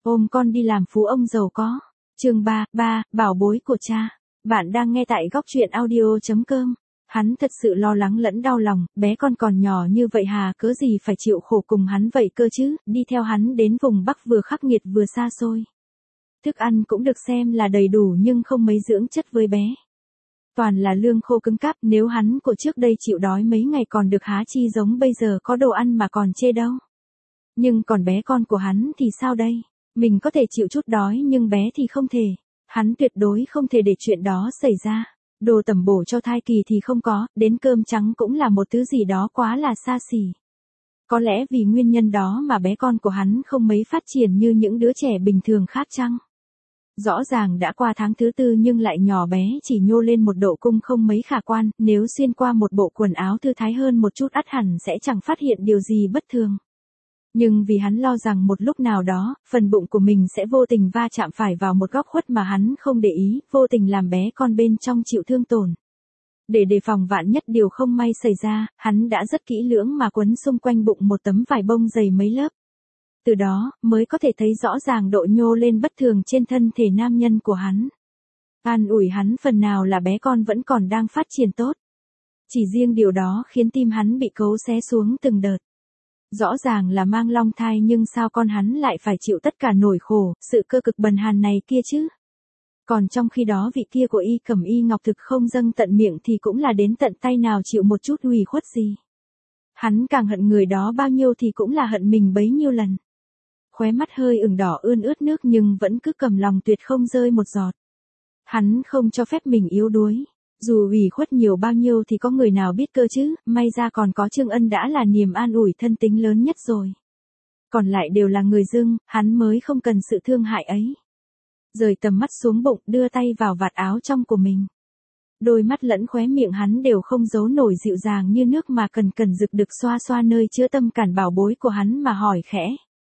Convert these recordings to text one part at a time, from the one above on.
Ôm con đi làm phú ông giàu có. Chương 3, bảo bối của cha. Bạn đang nghe tại góc truyện audio.com. Hắn thật sự lo lắng lẫn đau lòng, bé con còn nhỏ như vậy hà cớ gì phải chịu khổ cùng hắn vậy cơ chứ, đi theo hắn đến vùng Bắc vừa khắc nghiệt vừa xa xôi. Thức ăn cũng được xem là đầy đủ nhưng không mấy dưỡng chất với bé. Toàn là lương khô cứng cáp, nếu hắn của trước đây chịu đói mấy ngày còn được há chi giống bây giờ có đồ ăn mà còn chê đâu. Nhưng còn bé con của hắn thì sao đây? Mình có thể chịu chút đói nhưng bé thì không thể. Hắn tuyệt đối không thể để chuyện đó xảy ra. Đồ tẩm bổ cho thai kỳ thì không có, đến cơm trắng cũng là một thứ gì đó quá là xa xỉ. Có lẽ vì nguyên nhân đó mà bé con của hắn không mấy phát triển như những đứa trẻ bình thường khác chăng? Rõ ràng đã qua tháng thứ tư nhưng lại nhỏ bé chỉ nhô lên một độ cung không mấy khả quan, nếu xuyên qua một bộ quần áo thư thái hơn một chút ắt hẳn sẽ chẳng phát hiện điều gì bất thường. Nhưng vì hắn lo rằng một lúc nào đó, phần bụng của mình sẽ vô tình va chạm phải vào một góc khuất mà hắn không để ý, vô tình làm bé con bên trong chịu thương tổn. Để đề phòng vạn nhất điều không may xảy ra, hắn đã rất kỹ lưỡng mà quấn xung quanh bụng một tấm vải bông dày mấy lớp. Từ đó, mới có thể thấy rõ ràng độ nhô lên bất thường trên thân thể nam nhân của hắn. An ủi hắn phần nào là bé con vẫn còn đang phát triển tốt. Chỉ riêng điều đó khiến tim hắn bị cấu xé xuống từng đợt. Rõ ràng là mang long thai nhưng sao con hắn lại phải chịu tất cả nỗi khổ, sự cơ cực bần hàn này kia chứ. Còn trong khi đó vị kia của Y Cẩm Y Ngọc thực không dâng tận miệng thì cũng là đến tận tay nào chịu một chút ủy khuất gì. Hắn càng hận người đó bao nhiêu thì cũng là hận mình bấy nhiêu lần. Khóe mắt hơi ửng đỏ ươn ướt nước nhưng vẫn cứ cầm lòng tuyệt không rơi một giọt. Hắn không cho phép mình yếu đuối. Dù ủy khuất nhiều bao nhiêu thì có người nào biết cơ chứ, may ra còn có Trương Ân đã là niềm an ủi thân tính lớn nhất rồi. Còn lại đều là người dưng, hắn mới không cần sự thương hại ấy. Rời tầm mắt xuống bụng, đưa tay vào vạt áo trong của mình. Đôi mắt lẫn khóe miệng hắn đều không giấu nổi dịu dàng như nước mà cần rực được xoa xoa nơi chứa tâm cản bảo bối của hắn mà hỏi khẽ.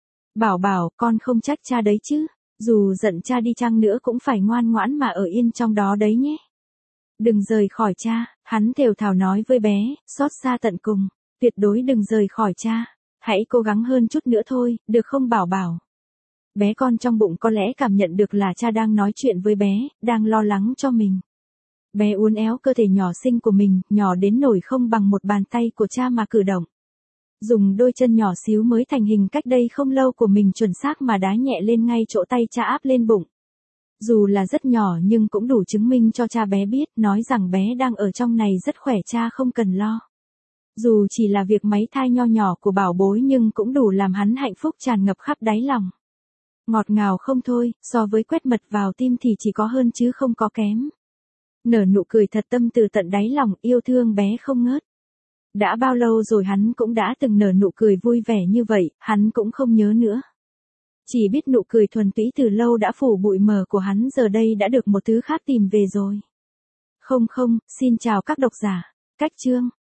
Bảo, con không trách cha đấy chứ, dù giận cha đi chăng nữa cũng phải ngoan ngoãn mà ở yên trong đó đấy nhé. Đừng rời khỏi cha, hắn thều thào nói với bé, xót xa tận cùng, tuyệt đối đừng rời khỏi cha, hãy cố gắng hơn chút nữa thôi, được không Bảo. Bé con trong bụng có lẽ cảm nhận được là cha đang nói chuyện với bé, đang lo lắng cho mình. Bé uốn éo cơ thể nhỏ xinh của mình, nhỏ đến nổi không bằng một bàn tay của cha mà cử động. Dùng đôi chân nhỏ xíu mới thành hình cách đây không lâu của mình chuẩn xác mà đá nhẹ lên ngay chỗ tay cha áp lên bụng. Dù là rất nhỏ nhưng cũng đủ chứng minh cho cha bé biết, nói rằng bé đang ở trong này rất khỏe, cha không cần lo. Dù chỉ là việc máy thai nho nhỏ của bảo bối nhưng cũng đủ làm hắn hạnh phúc tràn ngập khắp đáy lòng. Ngọt ngào không thôi, so với quét mật vào tim thì chỉ có hơn chứ không có kém. Nở nụ cười thật tâm từ tận đáy lòng, yêu thương bé không ngớt. Đã bao lâu rồi hắn cũng đã từng nở nụ cười vui vẻ như vậy, hắn cũng không nhớ nữa. Chỉ biết nụ cười thuần túy từ lâu đã phủ bụi mờ của hắn giờ đây đã được một thứ khác tìm về rồi. Không, xin chào các độc giả. Cách chương